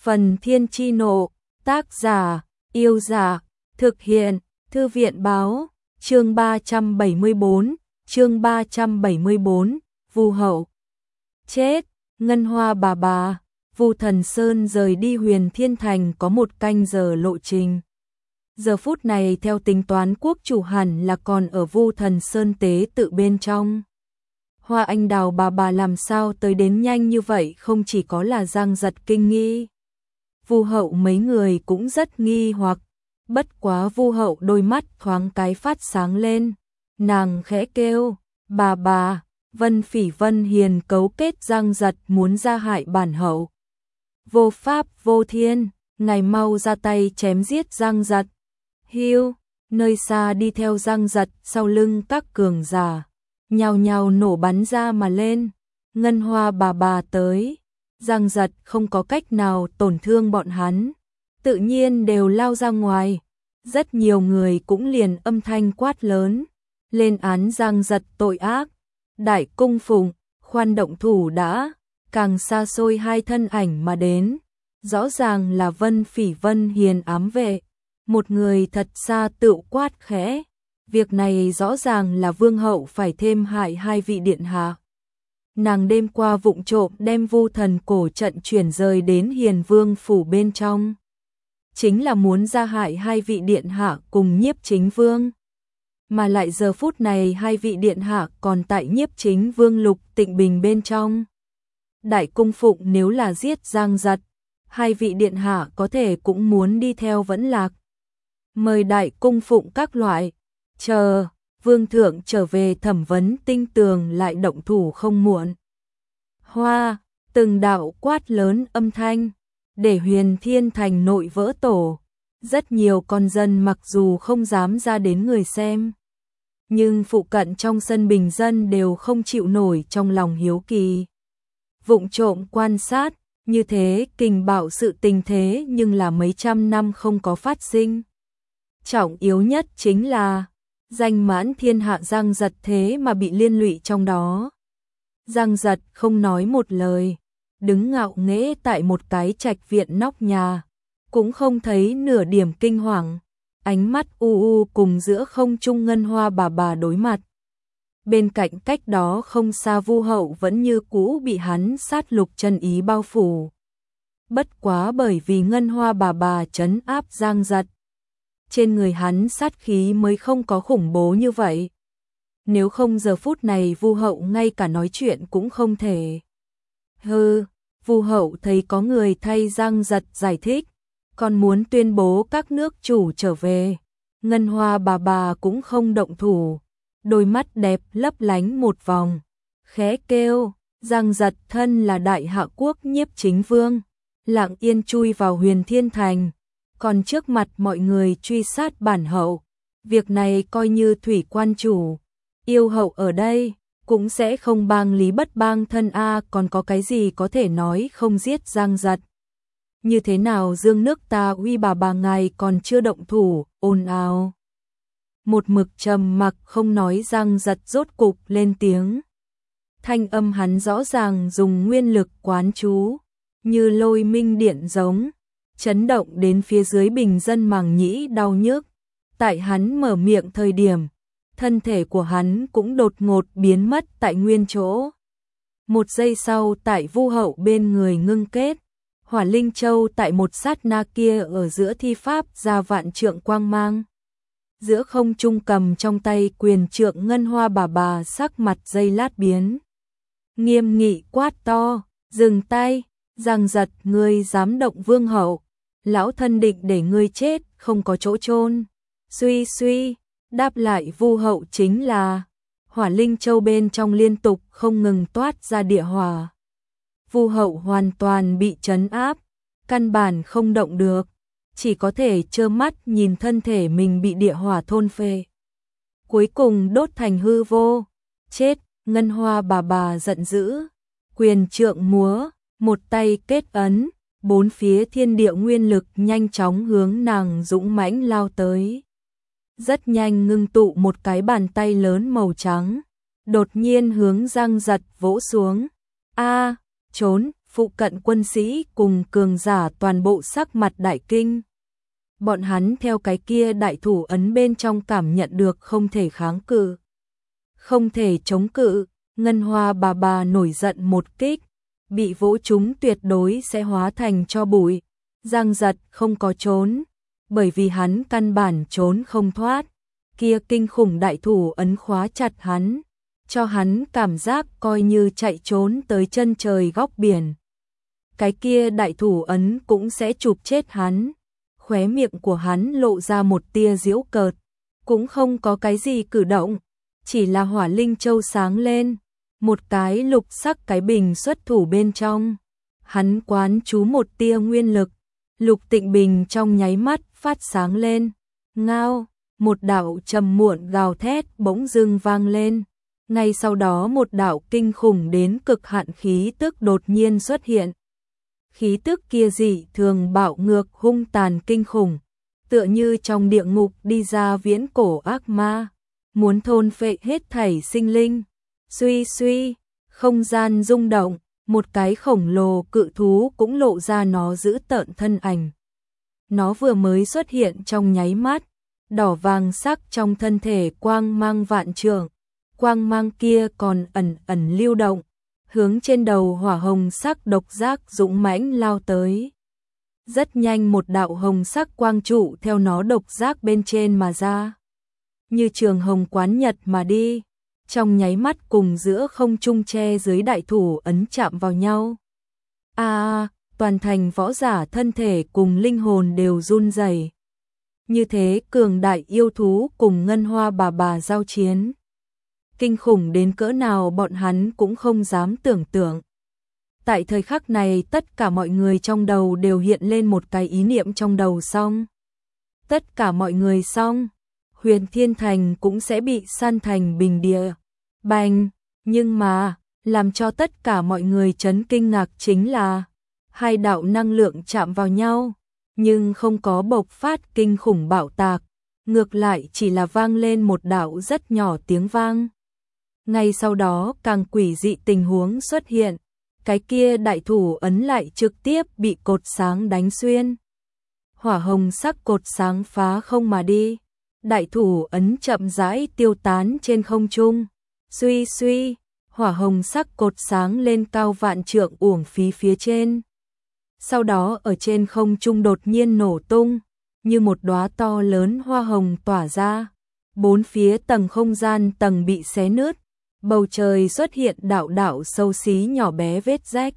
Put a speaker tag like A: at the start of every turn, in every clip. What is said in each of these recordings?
A: Phần Thiên Chi Nộ, tác giả, Yêu Dạ, thực hiện, Thư viện Báo, chương 374, Vu Hậu. Chết, Ngân Hoa bà, Vu Thần Sơn rời đi Huyền Thiên Thành có 1 canh giờ lộ trình. Giờ phút này theo tính toán quốc chủ hẳn là còn ở Vu Thần Sơn tế tự bên trong. Hoa Anh Đào bà làm sao tới đến nhanh như vậy, không chỉ có là Giang Giật kinh nghi. Vu Hậu mấy người cũng rất nghi hoặc, bất quá Vu Hậu đôi mắt thoáng cái phát sáng lên, nàng khẽ kêu, bà, Vân Phỉ Vân Hiền cấu kết Giang Giật muốn ra hại bản hậu. Vô pháp vô thiên, ngài mau ra tay chém giết Giang Giật. Hiu, nơi xa đi theo Giang Giật, sau lưng các cường giả nhào nhào nổ bắn ra mà lên. Ngân Hoa bà tới, Giang Giật không có cách nào tổn thương bọn hắn, tự nhiên đều lao ra ngoài. Rất nhiều người cũng liền âm thanh quát lớn, lên án Giang Giật tội ác. Đại cung phụng, khoan động thủ đã, càng xa xôi 2 thân ảnh mà đến. Rõ ràng là Vân Phỉ Vân Hiền ám vệ. Một người thật xa tự quát khẽ, việc này rõ ràng là Vương Hậu phải thêm hại 2 vị điện hạ. Nàng đêm qua vụng trộm đem Vu Thần cổ trận chuyển rời đến Hiền Vương phủ bên trong, chính là muốn ra hại 2 vị điện hạ cùng Nhiếp Chính Vương. Mà lại giờ phút này 2 vị điện hạ còn tại Nhiếp Chính Vương Lục Tịnh Bình bên trong. Đại cung phụng nếu là giết Giang Giật, 2 vị điện hạ có thể cũng muốn đi theo vẫn lạc. Mời đại cung phụng các loại, chờ Vương thượng trở về thẩm vấn tinh tường lại động thủ không muộn. Hoa, từng đạo quát lớn âm thanh, để Huyền Thiên Thành nội vỡ tổ. Rất nhiều con dân mặc dù không dám ra đến người xem, nhưng phụ cận trong sân bình dân đều không chịu nổi trong lòng hiếu kỳ. Vụng trộm quan sát, như thế kình bạo sự tình thế nhưng là mấy trăm năm không có phát sinh. Trọng yếu nhất chính là danh mãn thiên hạ Giang Giật thế mà bị liên lụy trong đó. Giang Giật không nói một lời, đứng ngạo nghễ tại một cái trạch viện nóc nhà, cũng không thấy nửa điểm kinh hoàng, ánh mắt u cùng giữa không trung Ngân Hoa bà đối mặt. Bên cạnh cách đó không xa Vu Hậu vẫn như cũ bị hắn sát lục chân ý bao phủ. Bất quá bởi vì Ngân Hoa bà trấn áp Giang Giật, trên người hắn sát khí mới không có khủng bố như vậy. Nếu không giờ phút này Vu Hậu ngay cả nói chuyện cũng không thể. Vu Hậu thấy có người thay Giang Giật giải thích, còn muốn tuyên bố các nước chủ trở về. Ngân Hoa bà cũng không động thủ, đôi mắt đẹp lấp lánh một vòng, khẽ kêu, Giang Giật thân là đại hạ quốc Nhiếp Chính Vương, lặng yên chui vào Huyền Thiên Thành, còn trước mặt mọi người truy sát bản hậu. Việc này coi như thủy quan chủ, yêu hậu ở đây, cũng sẽ không bang lý bất bang thân còn có cái gì có thể nói không giết Giang Giật. Như thế nào dương nước ta uy bà ngài còn chưa động thủ, ồn ào. Một mực trầm mặc không nói Giang Giật rốt cục lên tiếng. Thanh âm hắn rõ ràng dùng nguyên lực quán chú, như lôi minh điện giống, chấn động đến phía dưới bình dân màng nhĩ đau nhức. Tại hắn mở miệng thời điểm, thân thể của hắn cũng đột ngột biến mất tại nguyên chỗ. Một giây sau tại Vu Hậu bên người ngưng kết, Hỏa Linh Châu tại một sát na kia ở giữa thi pháp ra vạn trượng quang mang. Giữa không trung cầm trong tay quyền trượng Ngân Hoa bà sắc mặt giây lát biến. Nghiêm nghị quát to, dừng tay, Giang Giật ngươi dám động Vương Hậu, lão thân định để ngươi chết không có chỗ chôn. Suy, đáp lại Vu Hậu chính là Hỏa Linh Châu bên trong liên tục không ngừng toát ra địa hỏa. Vu Hậu hoàn toàn bị trấn áp, căn bản không động được, chỉ có thể trơ mắt nhìn thân thể mình bị địa hỏa thôn phệ, cuối cùng đốt thành hư vô. Chết! Ngân Hoa bà giận dữ, quyền trượng múa, một tay kết ấn, 4 phía thiên địa nguyên lực nhanh chóng hướng nàng dũng mãnh lao tới. Rất nhanh ngưng tụ một cái bàn tay lớn màu trắng, đột nhiên hướng Giang Giật vỗ xuống. Trốn! phụ cận quân sĩ cùng cường giả toàn bộ sắc mặt đại kinh. Bọn hắn theo cái kia đại thủ ấn bên trong cảm nhận được không thể kháng cự, không thể chống cự. Ngân Hoa bà bà nổi giận một kích, bị vỗ trúng tuyệt đối sẽ hóa thành tro bụi. Giang Giật không có trốn, bởi vì hắn căn bản trốn không thoát. Kia kinh khủng đại thủ ấn khóa chặt hắn, cho hắn cảm giác coi như chạy trốn tới chân trời góc biển. Cái kia đại thủ ấn cũng sẽ chụp chết hắn. Khóe miệng của hắn lộ ra một tia giễu cợt, cũng không có cái gì cử động, chỉ là hỏa linh châu sáng lên, một cái lục sắc cái bình xuất thủ bên trong. Hắn quán chú một tia nguyên lực, lục tịnh bình trong nháy mắt phát sáng lên. Ngao, một đạo trầm muộn gào thét bỗng dưng vang lên. Ngay sau đó một đạo kinh khủng đến cực hạn khí tức đột nhiên xuất hiện. Khí tức kia dị thường bạo ngược hung tàn kinh khủng, tựa như trong địa ngục đi ra viễn cổ ác ma, muốn thôn phệ hết thảy sinh linh. Suy suy, không gian rung động, một cái khổng lồ cự thú cũng lộ ra nó dữ tợn thân ảnh. Nó vừa mới xuất hiện trong nháy mắt, đỏ vàng sắc trong thân thể quang mang vạn trượng, quang mang kia còn ẩn ẩn lưu động, hướng trên đầu hỏa hồng sắc độc giác dũng mãnh lao tới. Rất nhanh một đạo hồng sắc quang trụ theo nó độc giác bên trên mà ra, như trường hồng quán nhật mà đi, trong nháy mắt cùng giữa không trung che dưới đại thủ ấn chạm vào nhau. Toàn thành võ giả thân thể cùng linh hồn đều run rẩy. Như thế cường đại yêu thú cùng Ngân Hoa bà bà giao chiến, kinh khủng đến cỡ nào bọn hắn cũng không dám tưởng tượng. Tại thời khắc này tất cả mọi người trong đầu đều hiện lên một cái ý niệm trong đầu xong. Tất cả mọi người xong, Huyền Thiên Thành cũng sẽ bị san thành bình địa. Bành, nhưng mà, làm cho tất cả mọi người chấn kinh ngạc chính là hai đạo năng lượng chạm vào nhau, nhưng không có bộc phát kinh khủng bạo tạc, ngược lại chỉ là vang lên một đạo rất nhỏ tiếng vang. Ngay sau đó càng quỷ dị tình huống xuất hiện, cái kia đại thủ ấn lại trực tiếp bị cột sáng đánh xuyên. Hỏa hồng sắc cột sáng phá không mà đi, đại thủ ấn chậm rãi tiêu tán trên không trung. Suy suy, hỏa hồng sắc cột sáng lên cao vạn trượng uổng phí phía trên. Sau đó ở trên không trung đột nhiên nổ tung, như một đóa to lớn hoa hồng tỏa ra. Bốn phía tầng không gian tầng bị xé nứt, bầu trời xuất hiện đạo đạo xấu xí nhỏ bé vết rách.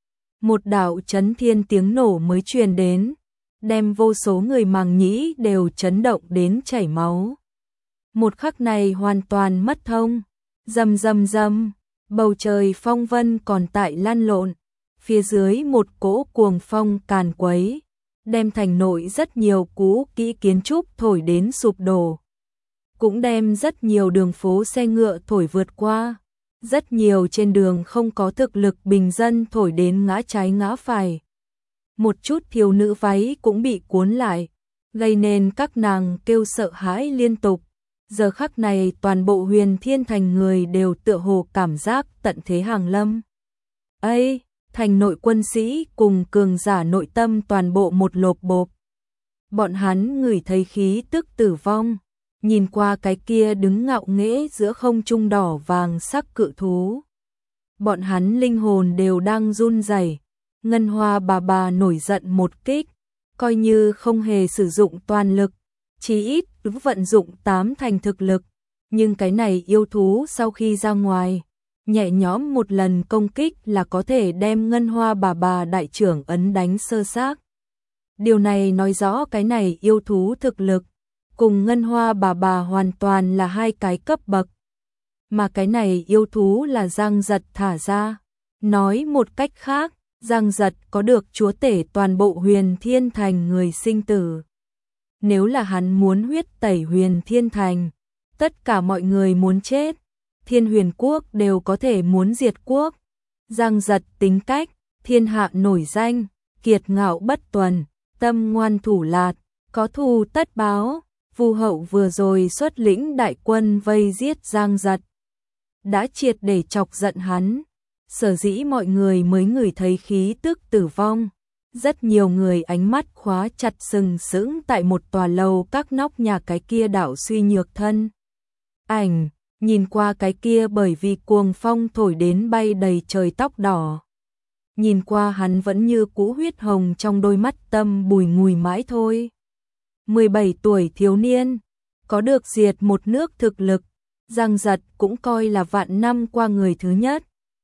A: Một đạo chấn thiên tiếng nổ mới truyền đến, đem vô số người màng nhĩ đều chấn động đến chảy máu. Một khắc này hoàn toàn mất thông. Rầm rầm rầm, bầu trời phong vân còn tại lăn lộn, phía dưới một cỗ cuồng phong càn quấy, đem thành nội rất nhiều cũ kỹ kiến trúc thổi đến sụp đổ, cũng đem rất nhiều đường phố xe ngựa thổi vượt qua, rất nhiều trên đường không có thực lực bình dân thổi đến ngã trái ngã phải. Một chút thiếu nữ váy cũng bị cuốn lại, gây nên các nàng kêu sợ hãi liên tục. Giờ khắc này toàn bộ Huyền Thiên Thành người đều tựa hồ cảm giác tận thế hàng lâm. Ây, thành nội quân sĩ cùng cường giả nội tâm toàn bộ một lộp bộp. Bọn hắn ngửi thấy khí tức tử vong, nhìn qua cái kia đứng ngạo nghễ giữa không trung đỏ vàng sắc cự thú. Bọn hắn linh hồn đều đang run rẩy. Ngân Hoa bà bà nổi giận một kích, coi như không hề sử dụng toàn lực, chí ít vận dụng 8 thành thực lực, nhưng cái này yêu thú sau khi ra ngoài, nhẹ nhõm một lần công kích là có thể đem Ngân Hoa bà bà đại trưởng ấn đánh sơ xác. Điều này nói rõ cái này yêu thú thực lực cùng Ngân Hoa bà bà hoàn toàn là hai cái cấp bậc, mà cái này yêu thú là Giang Giật thả ra. Nói một cách khác, Giang Giật có được chúa tể toàn bộ Huyền Thiên Thành người sinh tử. Nếu là hắn muốn huyết tẩy Huyền Thiên Thành, tất cả mọi người muốn chết, Thiên Huyền Quốc đều có thể muốn diệt quốc. Giang Giật tính cách, thiên hạ nổi danh, kiệt ngạo bất tuần, tâm ngoan thủ lạt, có thù tất báo. Vu Hậu vừa rồi xuất lĩnh đại quân vây giết Giang Giật, đã triệt để chọc giận hắn. sở dĩ mọi người mới ngửi thấy khí tức tử vong. Rất nhiều người ánh mắt khóa chặt sừng sững tại một tòa lầu các nóc nhà cái kia đảo suy nhược thân. Ảnh, nhìn qua cái kia bởi vì cuồng phong thổi đến bay đầy trời tóc đỏ. Nhìn qua hắn vẫn như cũ huyết hồng trong đôi mắt tâm bùi ngùi mãi thôi. 17 tuổi thiếu niên, có được diệt một nước thực lực, Giang Giật cũng coi là vạn năm qua người thứ nhất.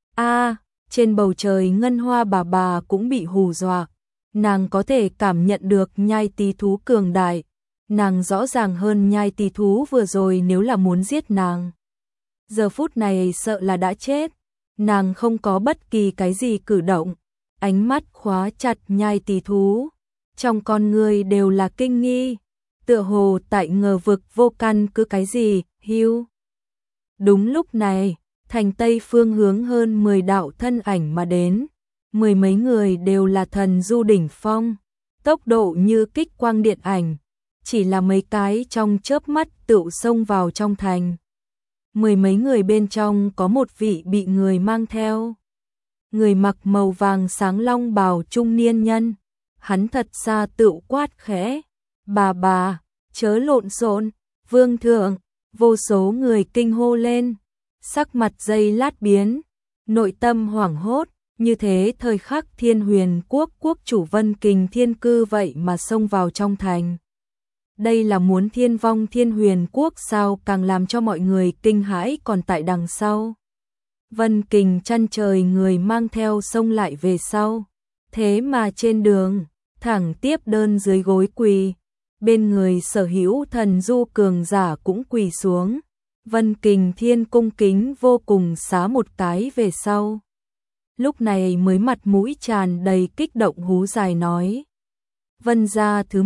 A: Trên bầu trời Ngân Hoa bà cũng bị hù dọa. Nàng có thể cảm nhận được nhai tí thú cường đại. Nàng rõ ràng hơn nhai tí thú vừa rồi nếu là muốn giết nàng. Giờ phút này sợ là đã chết. Nàng không có bất kỳ cái gì cử động. Ánh mắt khóa chặt nhai tí thú. Trong con người đều là kinh nghi. Tựa hồ tại ngờ vực vô căn cứ cái gì, hưu. Đúng lúc này, thành Tây phương hướng hơn 10 đạo thân ảnh mà đến. 10 mấy người đều là thần du đỉnh phong. Tốc độ như kích quang điện ảnh. Chỉ là mấy cái trong chớp mắt tựu xông vào trong thành. 10 mấy người bên trong có một vị bị người mang theo. Người mặc màu vàng sáng long bào trung niên nhân. Hắn thật xa tựu quát khẽ. Bà, chớ lộn xộn, vương thượng. Vô số người kinh hô lên. Sắc mặt giây lát biến. Nội tâm hoảng hốt. Như thế thời khắc Thiên Huyền quốc quốc chủ Vân Kình Thiên cư vậy mà xông vào trong thành. Đây là muốn thiên vong Thiên Huyền quốc sao, càng làm cho mọi người kinh hãi còn tại đằng sau. Vân Kình chăn trời người mang theo xông lại về sau. Thế mà trên đường, thẳng tiếp đơn dưới gối quỳ. Bên người sở hữu thần du cường giả cũng quỳ xuống. Vân Kình Thiên cung kính vô cùng xá một cái về sau. Lúc này mới mặt mũi tràn đầy kích động hú dài nói. Vân gia thứ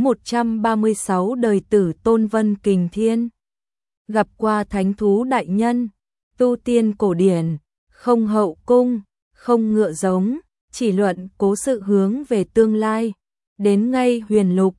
A: 136 đời tử tôn Vân Kình Thiên. Gặp qua thánh thú đại nhân, tu tiên cổ điển, không hậu cung, không ngựa giống, chỉ luận cố sự hướng về tương lai. Đến ngay huyền lục,